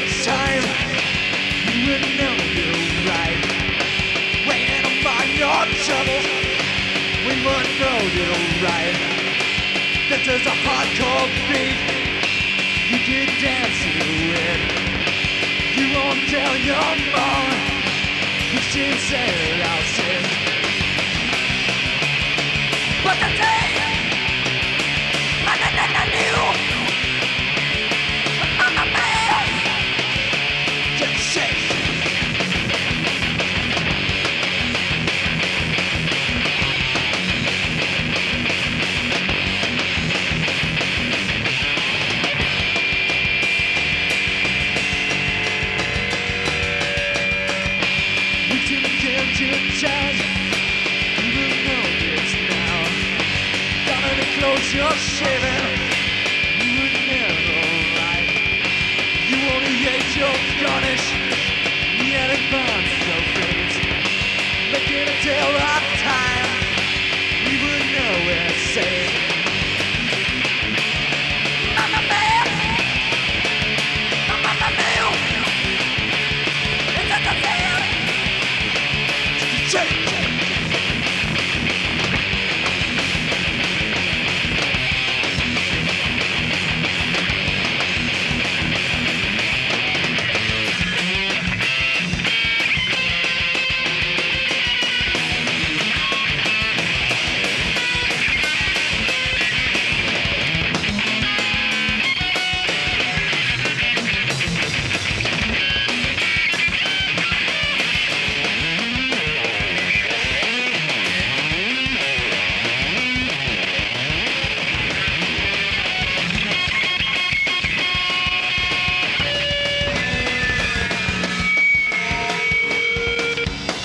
time. You would know you're right. Weighing among your troubles, we would know you're right. This is a hardcore beat, you can dance to it. You won't tell your mom, you should say it out sin. But the day, but the day I knew, I'm a man, just shake. You're shaving, you would never lie. You only hate your garnish, yet it burns so fades. Making a tale